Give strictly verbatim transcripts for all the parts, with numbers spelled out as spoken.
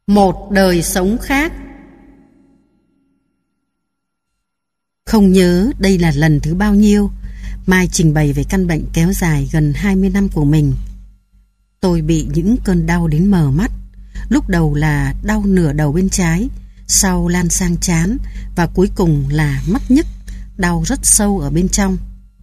Một đời sống khác. Không nhớ đây là lần thứ bao nhiêu Mai trình bày về căn bệnh kéo dài gần hai mươi năm của mình. Tôi bị những cơn đau đến mờ mắt. Lúc đầu là đau nửa đầu bên trái, sau lan sang trán và cuối cùng là mắt nhức, đau rất sâu ở bên trong.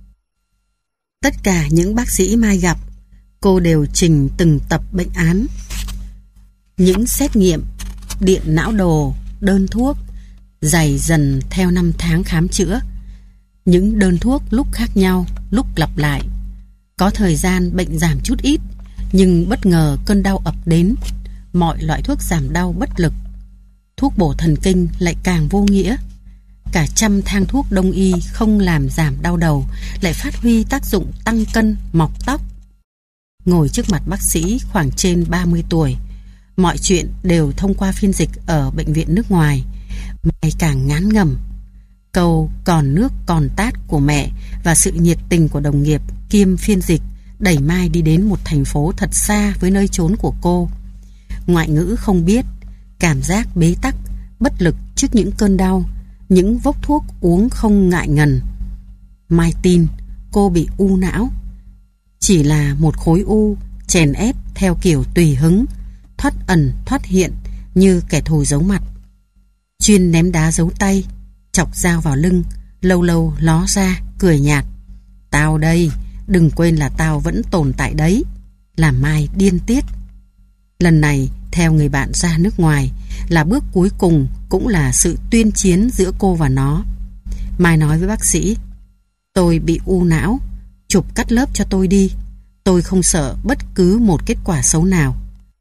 Tất cả những bác sĩ Mai gặp, cô đều trình từng tập bệnh án. Những xét nghiệm, điện não đồ, đơn thuốc dày dần theo năm tháng khám chữa. Những đơn thuốc lúc khác nhau, lúc lặp lại. Có thời gian bệnh giảm chút ít, nhưng bất ngờ cơn đau ập đến. Mọi loại thuốc giảm đau bất lực. Thuốc bổ thần kinh lại càng vô nghĩa. Cả trăm thang thuốc đông y không làm giảm đau đầu, lại phát huy tác dụng tăng cân, mọc tóc. Ngồi trước mặt bác sĩ khoảng trên ba mươi tuổi, mọi chuyện đều thông qua phiên dịch ở bệnh viện nước ngoài. Mai càng ngán ngẩm. Câu còn nước còn tát của mẹ và sự nhiệt tình của đồng nghiệp kiêm phiên dịch đẩy Mai đi đến một thành phố thật xa với nơi trốn của cô. Ngoại ngữ không biết, cảm giác bế tắc, bất lực trước những cơn đau, những vốc thuốc uống không ngại ngần. Mai tin cô bị u não. Chỉ là một khối u chèn ép theo kiểu tùy hứng, thoát ẩn thoát hiện như kẻ thù giấu mặt. Chuyên ném đá giấu tay, chọc dao vào lưng, lâu lâu ló ra, cười nhạt. Tao đây, đừng quên là tao vẫn tồn tại đấy. Làm Mai điên tiết. Lần này, theo người bạn ra nước ngoài, là bước cuối cùng, cũng là sự tuyên chiến giữa cô và nó. Mai nói với bác sĩ, tôi bị u não, chụp cắt lớp cho tôi đi. Tôi không sợ bất cứ một kết quả xấu nào.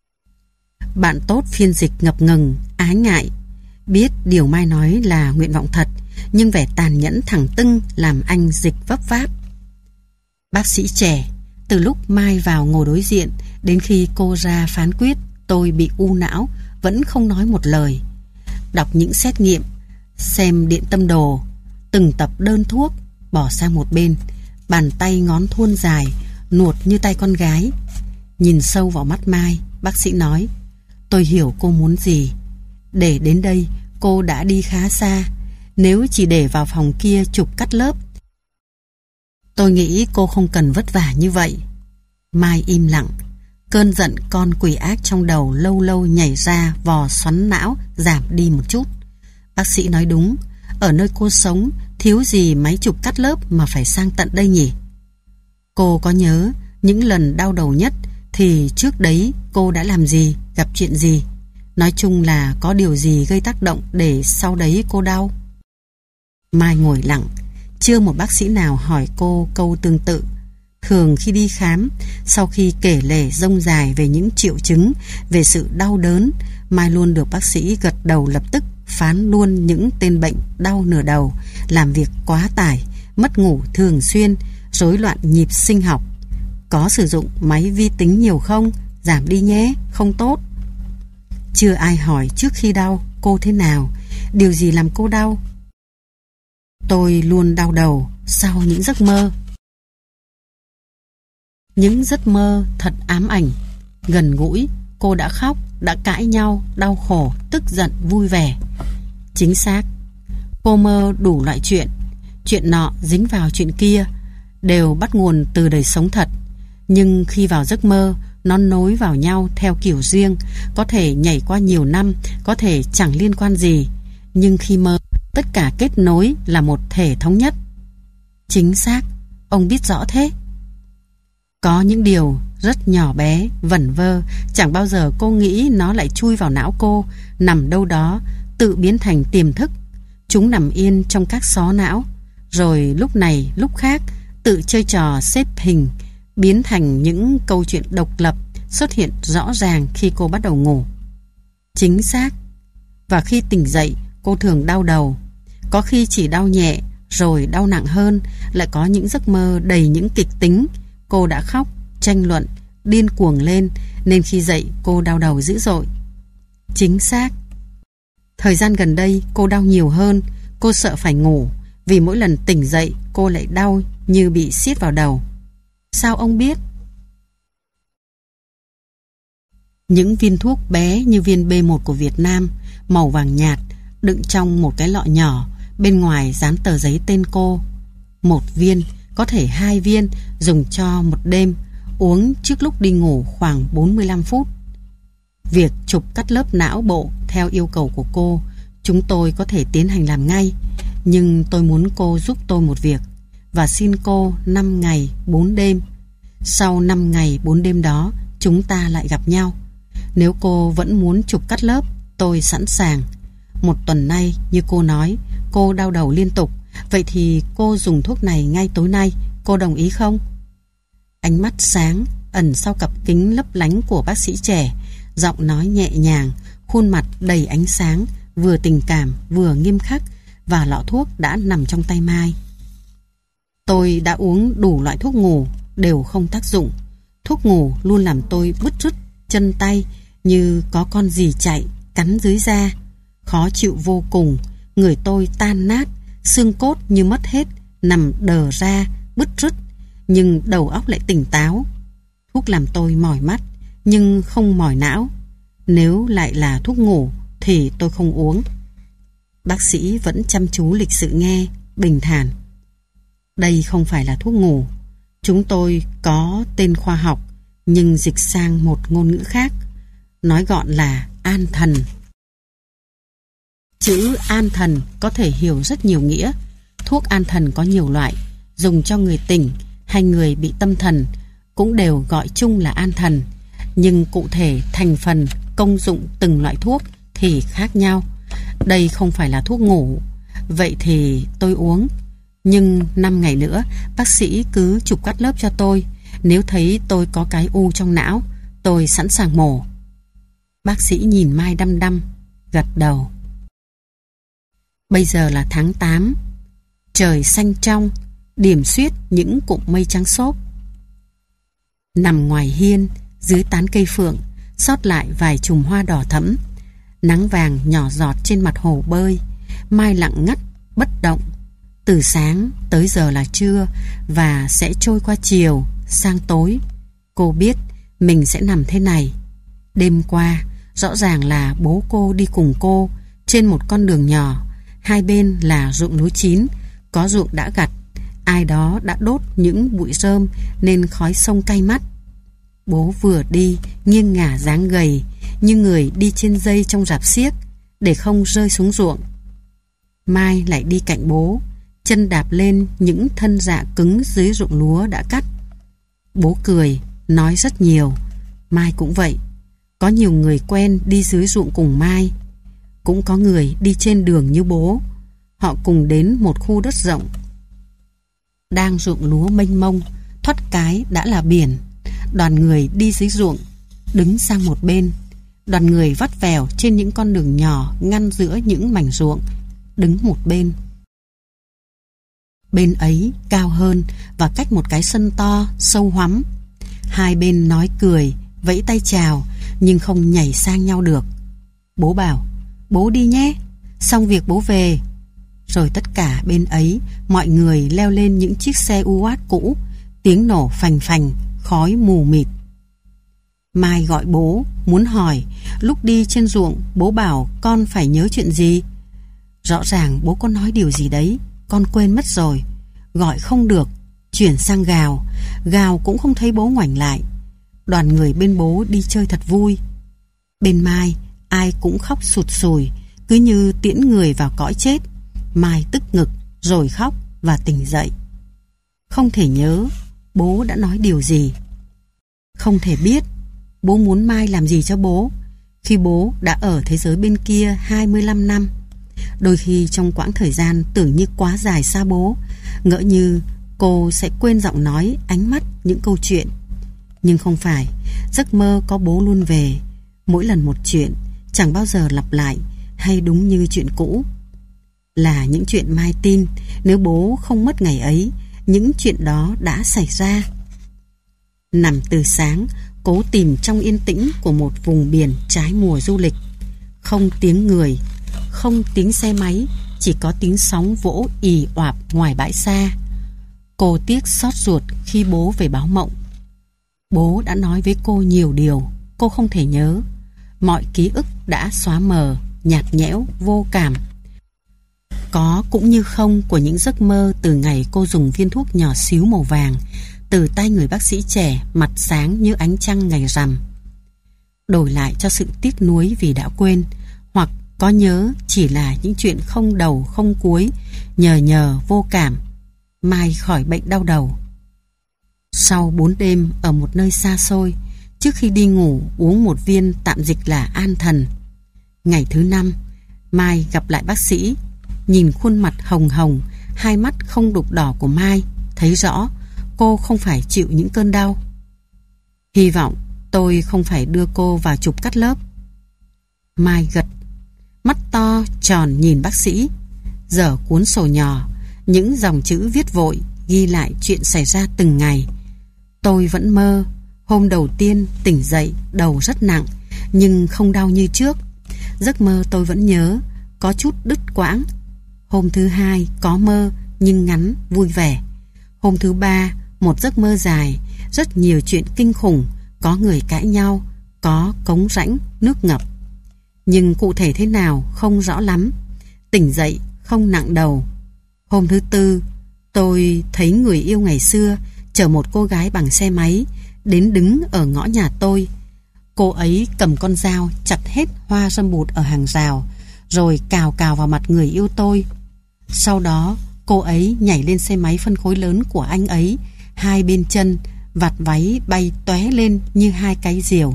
Bạn tốt phiên dịch ngập ngừng, ái ngại. Biết điều Mai nói là nguyện vọng thật, nhưng vẻ tàn nhẫn thẳng tưng làm anh dịch vấp váp. Bác sĩ trẻ, từ lúc Mai vào ngồi đối diện đến khi cô ra phán quyết tôi bị u não, vẫn không nói một lời. Đọc những xét nghiệm, xem điện tâm đồ, từng tập đơn thuốc, bỏ sang một bên, bàn tay ngón thuôn dài, nuột như tay con gái. Nhìn sâu vào mắt Mai, bác sĩ nói, tôi hiểu cô muốn gì. Để đến đây, cô đã đi khá xa. Nếu chỉ để vào phòng kia chụp cắt lớp, tôi nghĩ cô không cần vất vả như vậy. Mai im lặng. Cơn giận con quỷ ác trong đầu lâu lâu nhảy ra vò xoắn não, giảm đi một chút. Bác sĩ nói đúng, ở nơi cô sống thiếu gì máy chụp cắt lớp mà phải sang tận đây nhỉ. Cô có nhớ những lần đau đầu nhất thì trước đấy cô đã làm gì, gặp chuyện gì? Nói chung là có điều gì gây tác động để sau đấy cô đau? Mai ngồi lặng. Chưa một bác sĩ nào hỏi cô câu tương tự. Thường khi đi khám, sau khi kể lể rông dài về những triệu chứng, về sự đau đớn, Mai luôn được bác sĩ gật đầu lập tức, phán luôn những tên bệnh đau nửa đầu, làm việc quá tải, mất ngủ thường xuyên, rối loạn nhịp sinh học. Có sử dụng máy vi tính nhiều không? Giảm đi nhé, không tốt. Chưa ai hỏi trước khi đau cô thế nào, điều gì làm cô đau. Tôi luôn đau đầu sau những giấc mơ. Những giấc mơ thật ám ảnh, gần gũi. Cô đã khóc, đã cãi nhau, đau khổ, tức giận, vui vẻ. Chính xác. Cô mơ đủ loại chuyện. Chuyện nọ dính vào chuyện kia, đều bắt nguồn từ đời sống thật. Nhưng khi vào giấc mơ, nó nối vào nhau theo kiểu riêng, có thể nhảy qua nhiều năm, có thể chẳng liên quan gì. Nhưng khi mơ, tất cả kết nối là một thể thống nhất. Chính xác. Ông biết rõ thế. Có những điều rất nhỏ bé, vẩn vơ, chẳng bao giờ cô nghĩ nó lại chui vào não cô, nằm đâu đó, tự biến thành tiềm thức. Chúng nằm yên trong các xó não, rồi lúc này lúc khác tự chơi trò xếp hình, biến thành những câu chuyện độc lập, xuất hiện rõ ràng khi cô bắt đầu ngủ. Chính xác. Và khi tỉnh dậy, cô thường đau đầu. Có khi chỉ đau nhẹ, rồi đau nặng hơn. Lại có những giấc mơ đầy những kịch tính. Cô đã khóc, tranh luận, điên cuồng lên, nên khi dậy cô đau đầu dữ dội. Chính xác. Thời gian gần đây cô đau nhiều hơn. Cô sợ phải ngủ, vì mỗi lần tỉnh dậy cô lại đau như bị siết vào đầu. Sao ông biết? Những viên thuốc bé như viên B một của Việt Nam, màu vàng nhạt, đựng trong một cái lọ nhỏ, bên ngoài dán tờ giấy tên cô. Một viên, có thể hai viên, dùng cho một đêm, uống trước lúc đi ngủ khoảng bốn mươi lăm phút. Việc chụp cắt lớp não bộ theo yêu cầu của cô, chúng tôi có thể tiến hành làm ngay, nhưng tôi muốn cô giúp tôi một việc và xin cô năm ngày bốn đêm. Sau năm ngày bốn đêm đó, chúng ta lại gặp nhau. Nếu cô vẫn muốn chụp cắt lớp, tôi sẵn sàng. Một tuần nay, như cô nói, cô đau đầu liên tục. Vậy thì cô dùng thuốc này ngay tối nay. Cô đồng ý không? Ánh mắt sáng, ẩn sau cặp kính lấp lánh của bác sĩ trẻ, giọng nói nhẹ nhàng, khuôn mặt đầy ánh sáng, vừa tình cảm vừa nghiêm khắc, và lọ thuốc đã nằm trong tay Mai. Tôi đã uống đủ loại thuốc ngủ, đều không tác dụng. Thuốc ngủ luôn làm tôi bứt rứt chân tay như có con gì chạy, cắn dưới da. Khó chịu vô cùng, người tôi tan nát, xương cốt như mất hết, nằm đờ ra, bứt rứt, nhưng đầu óc lại tỉnh táo. Thuốc làm tôi mỏi mắt, nhưng không mỏi não. Nếu lại là thuốc ngủ thì tôi không uống. Bác sĩ vẫn chăm chú lịch sự nghe, bình thản. Đây không phải là thuốc ngủ. Chúng tôi có tên khoa học, nhưng dịch sang một ngôn ngữ khác. Nói gọn là an thần. Chữ an thần có thể hiểu rất nhiều nghĩa. Thuốc an thần có nhiều loại, dùng cho người tỉnh hay người bị tâm thần, cũng đều gọi chung là an thần. Nhưng cụ thể thành phần, công dụng từng loại thuốc thì khác nhau. Đây không phải là thuốc ngủ. Vậy thì tôi uống. Nhưng năm ngày nữa, bác sĩ cứ chụp cắt lớp cho tôi. Nếu thấy tôi có cái u trong não, tôi sẵn sàng mổ. Bác sĩ nhìn Mai đăm đăm, gật đầu. Bây giờ là tháng tám. Trời xanh trong, điểm xuyết những cụm mây trắng xốp. Nằm ngoài hiên, dưới tán cây phượng, sót lại vài chùm hoa đỏ thẫm. Nắng vàng nhỏ giọt trên mặt hồ bơi. Mai lặng ngắt, bất động. Từ sáng tới giờ là trưa, và sẽ trôi qua chiều, sang tối. Cô biết mình sẽ nằm thế này. Đêm qua, rõ ràng là bố cô đi cùng cô trên một con đường nhỏ. Hai bên là ruộng lúa chín, có ruộng đã gặt. Ai đó đã đốt những bụi rơm nên khói sông cay mắt. Bố vừa đi, nghiêng ngả dáng gầy, như người đi trên dây trong rạp xiếc, để không rơi xuống ruộng. Mai lại đi cạnh bố, chân đạp lên những thân dạ cứng dưới ruộng lúa đã cắt. Bố cười, nói rất nhiều. Mai cũng vậy. Có nhiều người quen đi dưới ruộng cùng Mai. Cũng có người đi trên đường như bố. Họ cùng đến một khu đất rộng. Đang ruộng lúa mênh mông, thoát cái đã là biển. Đoàn người đi dưới ruộng, đứng sang một bên. Đoàn người vắt vẻo trên những con đường nhỏ ngăn giữa những mảnh ruộng, đứng một bên. Bên ấy cao hơn và cách một cái sân to, sâu hoắm. Hai bên nói cười, vẫy tay chào, nhưng không nhảy sang nhau được. Bố bảo, bố đi nhé, xong việc bố về. Rồi tất cả bên ấy, mọi người leo lên những chiếc xe u a tê cũ, tiếng nổ phành phành, khói mù mịt. Mai gọi bố, muốn hỏi, lúc đi trên ruộng, bố bảo con phải nhớ chuyện gì? Rõ ràng bố có nói điều gì đấy, con quên mất rồi. Gọi không được, chuyển sang gào. Gào cũng không thấy bố ngoảnh lại. Đoàn người bên bố đi chơi thật vui. Bên Mai, ai cũng khóc sụt sùi, cứ như tiễn người vào cõi chết. Mai tức ngực, rồi khóc và tỉnh dậy. Không thể nhớ bố đã nói điều gì. Không thể biết bố muốn Mai làm gì cho bố, khi bố đã ở thế giới bên kia hai mươi lăm năm. Đôi khi trong quãng thời gian tưởng như quá dài xa bố, ngỡ như cô sẽ quên giọng nói, ánh mắt, những câu chuyện. Nhưng không phải, giấc mơ có bố luôn về, mỗi lần một chuyện, chẳng bao giờ lặp lại hay đúng như chuyện cũ. Là những chuyện Mai tin, nếu bố không mất ngày ấy, những chuyện đó đã xảy ra. Nằm từ sáng, cố tìm trong yên tĩnh của một vùng biển trái mùa du lịch. Không tiếng người, không tiếng xe máy, chỉ có tiếng sóng vỗ ì oạp ngoài bãi xa. Cô tiếc xót ruột khi bố về báo mộng. Bố đã nói với cô nhiều điều, cô không thể nhớ. Mọi ký ức đã xóa mờ, nhạt nhẽo, vô cảm. Có cũng như không của những giấc mơ từ ngày cô dùng viên thuốc nhỏ xíu màu vàng từ tay người bác sĩ trẻ mặt sáng như ánh trăng ngày rằm. Đổi lại cho sự tiếc nuối vì đã quên, hoặc có nhớ chỉ là những chuyện không đầu không cuối, nhờ nhờ vô cảm. Mai khỏi bệnh đau đầu. Sau bốn đêm ở một nơi xa xôi, trước khi đi ngủ uống một viên tạm dịch là an thần. Ngày thứ năm, Mai gặp lại bác sĩ. Nhìn khuôn mặt hồng hồng, hai mắt không đục đỏ của Mai, thấy rõ cô không phải chịu những cơn đau. Hy vọng tôi không phải đưa cô vào chụp cắt lớp. Mai gật, mắt to tròn nhìn bác sĩ, dở cuốn sổ nhỏ, những dòng chữ viết vội ghi lại chuyện xảy ra từng ngày. Tôi vẫn mơ. Hôm đầu tiên tỉnh dậy đầu rất nặng, nhưng không đau như trước. Giấc mơ tôi vẫn nhớ, có chút đứt quãng. Hôm thứ hai có mơ nhưng ngắn, vui vẻ. Hôm thứ ba một giấc mơ dài, rất nhiều chuyện kinh khủng, có người cãi nhau, có cống rãnh, nước ngập. Nhưng cụ thể thế nào không rõ lắm. Tỉnh dậy không nặng đầu. Hôm thứ tư tôi thấy người yêu ngày xưa chở một cô gái bằng xe máy đến đứng ở ngõ nhà tôi. Cô ấy cầm con dao chặt hết hoa râm bụt ở hàng rào, rồi cào cào vào mặt người yêu tôi. Sau đó cô ấy nhảy lên xe máy phân khối lớn của anh ấy, hai bên chân, vạt váy bay tóe lên như hai cái diều.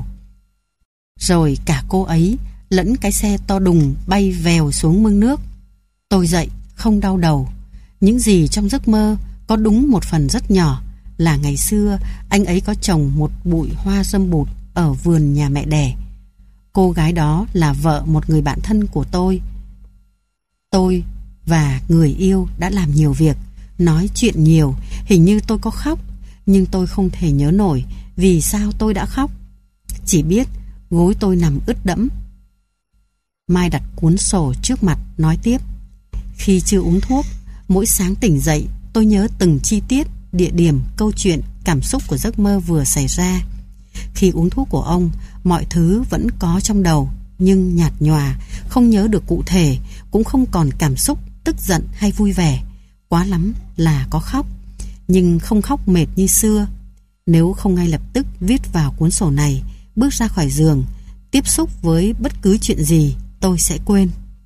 Rồi cả cô ấy lẫn cái xe to đùng bay vèo xuống mương nước. Tôi dậy không đau đầu. Những gì trong giấc mơ có đúng một phần rất nhỏ, là ngày xưa anh ấy có trồng một bụi hoa râm bụt ở vườn nhà mẹ đẻ. Cô gái đó là vợ một người bạn thân của tôi. Tôi và người yêu đã làm nhiều việc, nói chuyện nhiều. Hình như tôi có khóc, nhưng tôi không thể nhớ nổi vì sao tôi đã khóc. Chỉ biết gối tôi nằm ướt đẫm. Mai đặt cuốn sổ trước mặt nói tiếp. Khi chưa uống thuốc, mỗi sáng tỉnh dậy tôi nhớ từng chi tiết, địa điểm, câu chuyện, cảm xúc của giấc mơ vừa xảy ra. Khi uống thuốc của ông, mọi thứ vẫn có trong đầu, nhưng nhạt nhòa, không nhớ được cụ thể, cũng không còn cảm xúc, tức giận hay vui vẻ. Quá lắm là có khóc, nhưng không khóc mệt như xưa. Nếu không ngay lập tức viết vào cuốn sổ này, bước ra khỏi giường, tiếp xúc với bất cứ chuyện gì, tôi sẽ quên.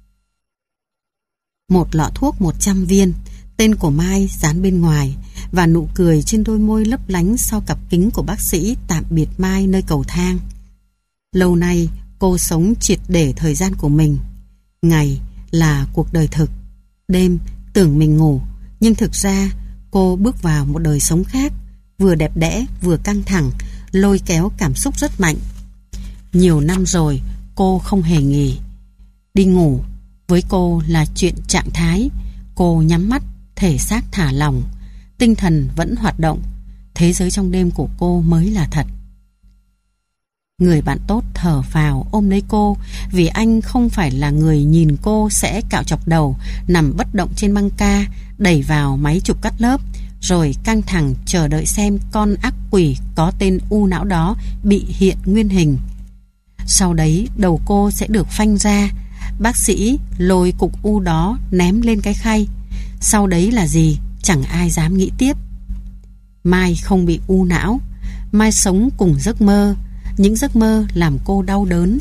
Một lọ thuốc một trăm viên, tên của Mai dán bên ngoài, và nụ cười trên đôi môi lấp lánh sau cặp kính của bác sĩ tạm biệt Mai nơi cầu thang. Lâu nay cô sống triệt để thời gian của mình. Ngày là cuộc đời thực, đêm tưởng mình ngủ, nhưng thực ra cô bước vào một đời sống khác, vừa đẹp đẽ vừa căng thẳng, lôi kéo cảm xúc rất mạnh. Nhiều năm rồi cô không hề nghỉ. Đi ngủ với cô là chuyện trạng thái. Cô nhắm mắt, thể xác thả lỏng, tinh thần vẫn hoạt động. Thế giới trong đêm của cô mới là thật. Người bạn tốt thở phào ôm lấy cô, vì anh không phải là người nhìn cô sẽ cạo chọc đầu, nằm bất động trên băng ca, đẩy vào máy chụp cắt lớp, rồi căng thẳng chờ đợi xem con ác quỷ có tên u não đó bị hiện nguyên hình. Sau đấy đầu cô sẽ được phanh ra, bác sĩ lôi cục u đó ném lên cái khay. Sau đấy là gì chẳng ai dám nghĩ tiếp. Mai không bị u não. Mai sống cùng giấc mơ. Những giấc mơ làm cô đau đớn.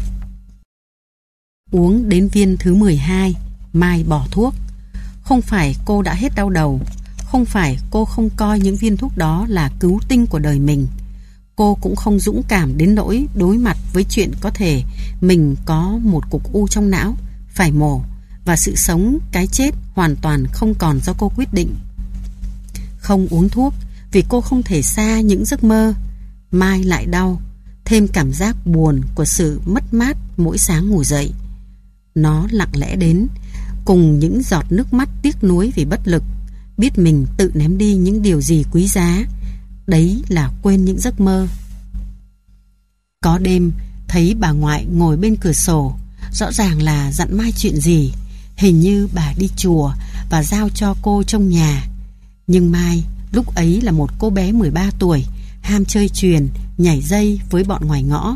Uống đến viên thứ mười hai, Mai bỏ thuốc. Không phải cô đã hết đau đầu, không phải cô không coi những viên thuốc đó là cứu tinh của đời mình. Cô cũng không dũng cảm đến nỗi đối mặt với chuyện có thể mình có một cục u trong não, phải mổ, và sự sống, cái chết hoàn toàn không còn do cô quyết định. Không uống thuốc vì cô không thể xa những giấc mơ. Mai lại đau, thêm cảm giác buồn của sự mất mát mỗi sáng ngủ dậy. Nó lặng lẽ đến, cùng những giọt nước mắt tiếc nuối vì bất lực, biết mình tự ném đi những điều gì quý giá. Đấy là quên những giấc mơ. Có đêm thấy bà ngoại ngồi bên cửa sổ, rõ ràng là dặn Mai chuyện gì. Hình như bà đi chùa và giao cho cô trông nhà. Nhưng Mai lúc ấy là một cô bé mười ba tuổi, ham chơi chuyền, nhảy dây với bọn ngoài ngõ.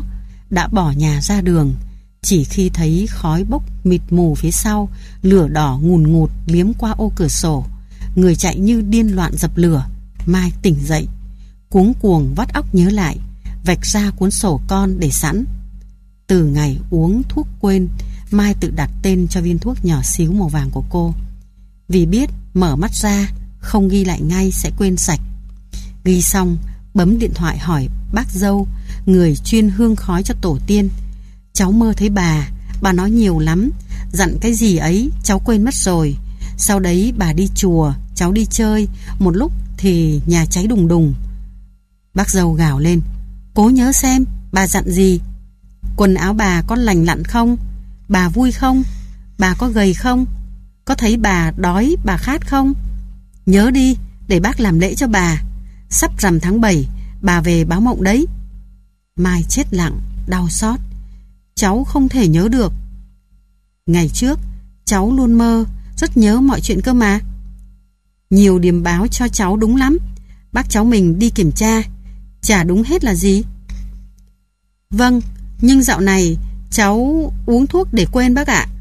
đã bỏ nhà ra đường. Chỉ khi thấy khói bốc mịt mù phía sau, lửa đỏ ngùn ngụt liếm qua ô cửa sổ, người chạy như điên loạn dập lửa, Mai tỉnh dậy, cuống cuồng vắt óc nhớ lại, vạch ra cuốn sổ con để sẵn. Từ ngày uống thuốc quên, Mai tự đặt tên cho viên thuốc nhỏ xíu màu vàng của cô, vì biết mở mắt ra không ghi lại ngay sẽ quên sạch. Ghi xong, bấm điện thoại hỏi bác dâu, người chuyên hương khói cho tổ tiên. Cháu mơ thấy bà, bà nói nhiều lắm, dặn cái gì ấy cháu quên mất rồi. Sau đấy bà đi chùa, cháu đi chơi, một lúc thì nhà cháy đùng đùng. Bác dâu gào lên, cố nhớ xem bà dặn gì. Quần áo bà có lành lặn không? Bà vui không? Bà có gầy không? Có thấy bà đói, bà khát không? Nhớ đi, để bác làm lễ cho bà. Sắp rằm tháng bảy, bà về báo mộng đấy. Mai chết lặng, đau xót. Cháu không thể nhớ được. Ngày trước, cháu luôn mơ, rất nhớ mọi chuyện cơ mà. Nhiều điềm báo cho cháu đúng lắm. Bác cháu mình đi kiểm tra, chả đúng hết là gì. Vâng, nhưng dạo này cháu uống thuốc để quên bác ạ.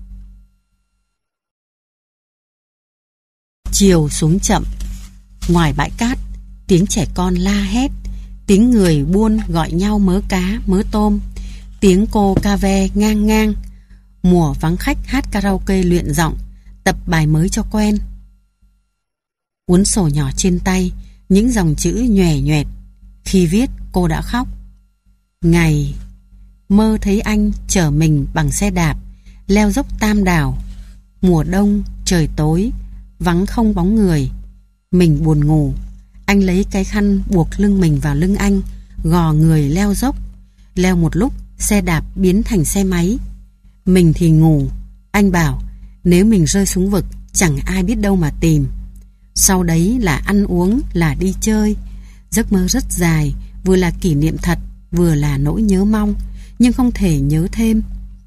Chiều xuống chậm. Ngoài bãi cát, tiếng trẻ con la hét, tiếng người buôn gọi nhau mớ cá, mớ tôm, tiếng cô ca ve ngang ngang. Mùa vắng khách hát karaoke luyện giọng, tập bài mới cho quen. Cuốn sổ nhỏ trên tay, những dòng chữ nhòe nhoẹt. Khi viết, cô đã khóc. Ngày mơ thấy anh chở mình bằng xe đạp, leo dốc Tam Đảo. Mùa đông, trời tối, vắng không bóng người. Mình buồn ngủ. Anh lấy cái khăn buộc lưng mình vào lưng anh, gò người leo dốc. Leo một lúc, xe đạp biến thành xe máy. Mình thì ngủ. Anh bảo nếu mình rơi xuống vực, chẳng ai biết đâu mà tìm. Sau đấy là ăn uống, là đi chơi. Giấc mơ rất dài, vừa là kỷ niệm thật, vừa là nỗi nhớ mong, nhưng không thể nhớ thêm.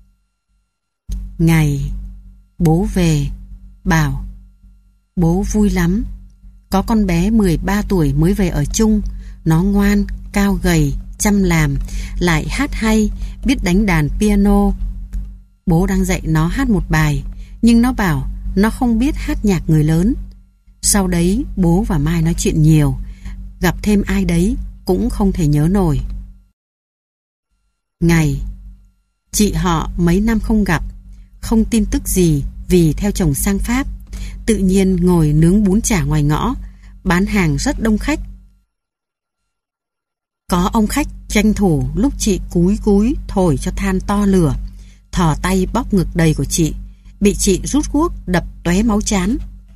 Ngày bố về, bảo bố vui lắm. Có con bé mười ba tuổi mới về ở chung. Nó ngoan, cao gầy, chăm làm, lại hát hay, biết đánh đàn piano. Bố đang dạy nó hát một bài, nhưng nó bảo nó không biết hát nhạc người lớn. Sau đấy bố và Mai nói chuyện nhiều. Gặp thêm ai đấy cũng không thể nhớ nổi. Ngày chị họ mấy năm không gặp, không tin tức gì vì theo chồng sang Pháp. Tự nhiên ngồi nướng bún chả ngoài ngõ, bán hàng rất đông khách. Có ông khách tranh thủ lúc chị cúi cúi thổi cho than to lửa, thò tay bóp ngực đầy của chị, bị chị rút guốc đập tóe máu chán.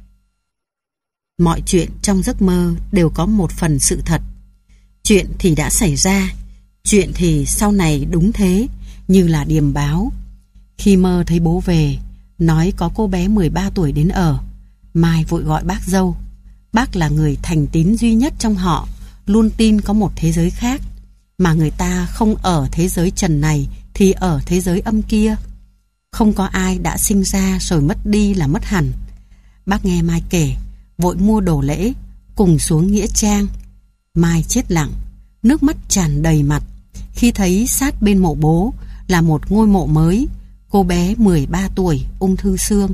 Mọi chuyện trong giấc mơ đều có một phần sự thật. Chuyện thì đã xảy ra, chuyện thì sau này đúng thế, như là điềm báo. Khi mơ thấy bố về, nói có cô bé mười ba tuổi đến ở, Mai vội gọi bác dâu. Bác là người thành tín duy nhất trong họ, luôn tin có một thế giới khác, mà người ta không ở thế giới trần này thì ở thế giới âm kia. Không có ai đã sinh ra rồi mất đi là mất hẳn. Bác nghe Mai kể, vội mua đồ lễ, cùng xuống nghĩa trang. Mai chết lặng, nước mắt tràn đầy mặt khi thấy sát bên mộ bố là một ngôi mộ mới, cô bé mười ba tuổi ung thư xương.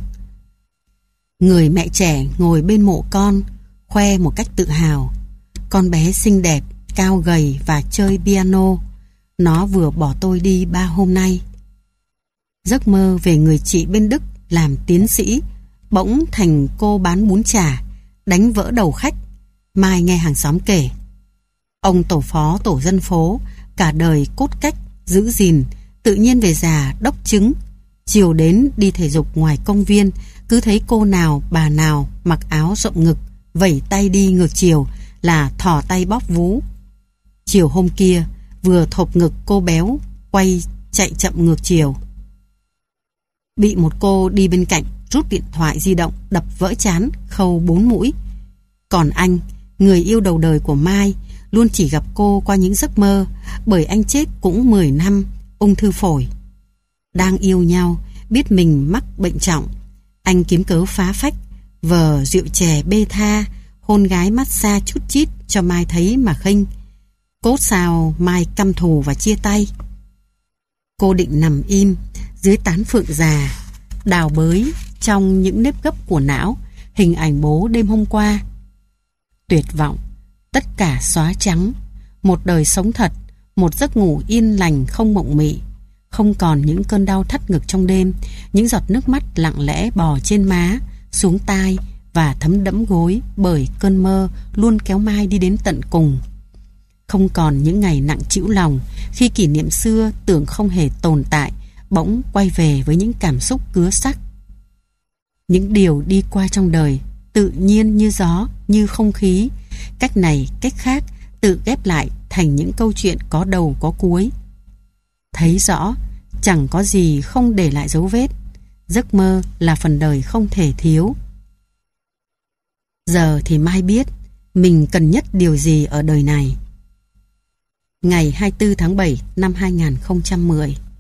Người mẹ trẻ ngồi bên mộ con, khoe một cách tự hào. Con bé xinh đẹp, cao gầy và chơi piano. Nó vừa bỏ tôi đi ba hôm nay. Giấc mơ về người chị bên Đức làm tiến sĩ bỗng thành cô bán bún chả, đánh vỡ đầu khách. Mai nghe hàng xóm kể, ông tổ phó tổ dân phố cả đời cốt cách giữ gìn, tự nhiên về già đốc trứng. Chiều đến đi thể dục ngoài công viên, cứ thấy cô nào bà nào mặc áo rộng ngực vẩy tay đi ngược chiều là thò tay bóp vú. Chiều hôm kia vừa thộp ngực cô béo quay chạy chậm ngược chiều, bị một cô đi bên cạnh rút điện thoại di động đập vỡ trán, khâu bốn mũi. Còn anh, người yêu đầu đời của Mai, luôn chỉ gặp cô qua những giấc mơ, bởi anh chết cũng mười năm, ung thư phổi. Đang yêu nhau, biết mình mắc bệnh trọng, anh kiếm cớ phá phách, vờ rượu chè bê tha, hôn gái massage chút chít cho Mai thấy mà khinh. Cốt sao Mai căm thù và chia tay. Cô định nằm im dưới tán phượng già, đào bới trong những nếp gấp của não hình ảnh bố đêm hôm qua. Tuyệt vọng, tất cả xóa trắng, một đời sống thật, một giấc ngủ yên lành không mộng mị, không còn những cơn đau thắt ngực trong đêm, những giọt nước mắt lặng lẽ bò trên má, xuống tai và thấm đẫm gối bởi cơn mơ luôn kéo Mai đi đến tận cùng. Không còn những ngày nặng trĩu lòng khi kỷ niệm xưa tưởng không hề tồn tại bỗng quay về với những cảm xúc cứa sắc. Những điều đi qua trong đời tự nhiên như gió, như không khí, cách này cách khác tự ghép lại thành những câu chuyện có đầu có cuối. Thấy rõ, chẳng có gì không để lại dấu vết. Giấc mơ là phần đời không thể thiếu. Giờ thì Mai biết mình cần nhất điều gì ở đời này. Ngày hai mươi tư tháng bảy năm hai nghìn không trăm mười.